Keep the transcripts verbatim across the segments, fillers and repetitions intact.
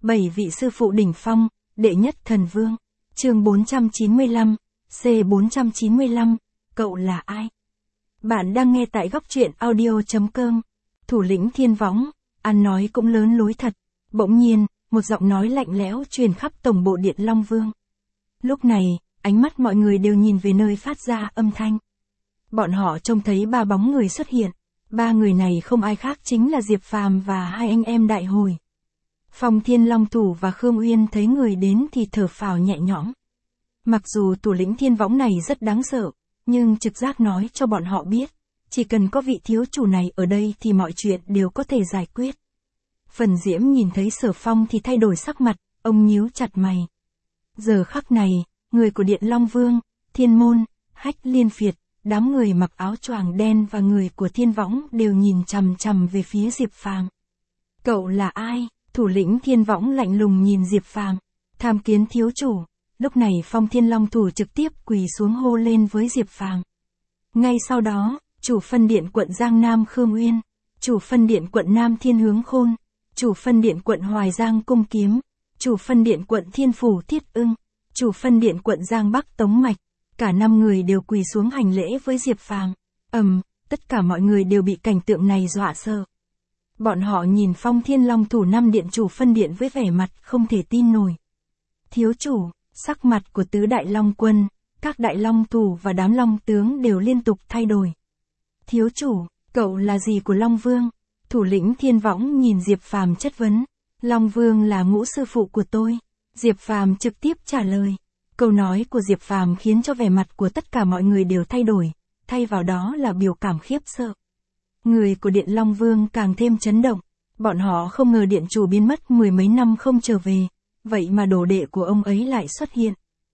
Bảy vị sư phụ đỉnh phong, đệ nhất thần vương. Chương bốn trăm chín mươi lăm, C bốn trăm chín mươi lăm, cậu là ai? Bạn đang nghe tại góc truyện audio chấm com. Thủ lĩnh Thiên Võng, ăn nói cũng lớn lối thật. Bỗng nhiên, một giọng nói lạnh lẽo truyền khắp tổng bộ Điện Long Vương. Lúc này, ánh mắt mọi người đều nhìn về nơi phát ra âm thanh. Bọn họ trông thấy ba bóng người xuất hiện. Ba người này không ai khác chính là Diệp Phàm và hai anh em Đại Hồi. Phong Thiên Long Thủ và Khương Uyên thấy người đến thì thở phào nhẹ nhõm. Mặc dù thủ lĩnh Thiên Võng này rất đáng sợ, nhưng trực giác nói cho bọn họ biết, chỉ cần có vị thiếu chủ này ở đây thì mọi chuyện đều có thể giải quyết. Phần Diễm nhìn thấy Sở Phong thì thay đổi sắc mặt, ông nhíu chặt mày. Giờ khắc này, người của Điện Long Vương, Thiên Môn, Hách Liên Việt, đám người mặc áo choàng đen và người của Thiên Võng đều nhìn chằm chằm về phía Diệp Phàm. Cậu là ai? Thủ lĩnh Thiên Võng lạnh lùng nhìn Diệp Phàm. Tham kiến thiếu chủ. Lúc này Phong Thiên Long Thủ trực tiếp quỳ xuống hô lên với Diệp Phàm. Ngay sau đó, chủ phân điện quận Giang Nam Khương Uyên, chủ phân điện quận Nam Thiên Hướng Khôn, chủ phân điện quận Hoài Giang Cung Kiếm, chủ phân điện quận Thiên Phủ Thiết Ưng, chủ phân điện quận Giang Bắc Tống Mạch, cả năm người đều quỳ xuống hành lễ với Diệp Phàm. Ầm, tất cả mọi người đều bị cảnh tượng này dọa sợ. Bọn họ nhìn Phong Thiên Long Thủ năm điện chủ phân điện với vẻ mặt không thể tin nổi. Thiếu chủ, sắc mặt của tứ đại long quân, các đại long thủ và đám long tướng đều liên tục thay đổi. Thiếu chủ, cậu là gì của Long Vương? Thủ lĩnh Thiên Võng nhìn Diệp Phàm chất vấn. Long Vương là ngũ sư phụ của tôi. Diệp Phàm trực tiếp trả lời. Câu nói của Diệp Phàm khiến cho vẻ mặt của tất cả mọi người đều thay đổi, thay vào đó là biểu cảm khiếp sợ. Người của Điện Long Vương càng thêm chấn động, bọn họ không ngờ điện chủ biến mất mười mấy năm không trở về, vậy mà đồ đệ của ông ấy lại xuất hiện.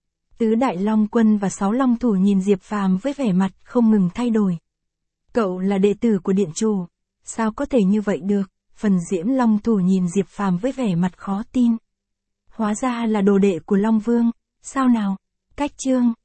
Tứ đại long quân và sáu long thủ nhìn Diệp Phàm với vẻ mặt không ngừng thay đổi. Cậu là đệ tử của điện chủ, sao có thể như vậy được? Phần Diễm Long Thủ nhìn Diệp Phàm với vẻ mặt khó tin. Hóa ra là đồ đệ của Long Vương, sao nào? Cách chương,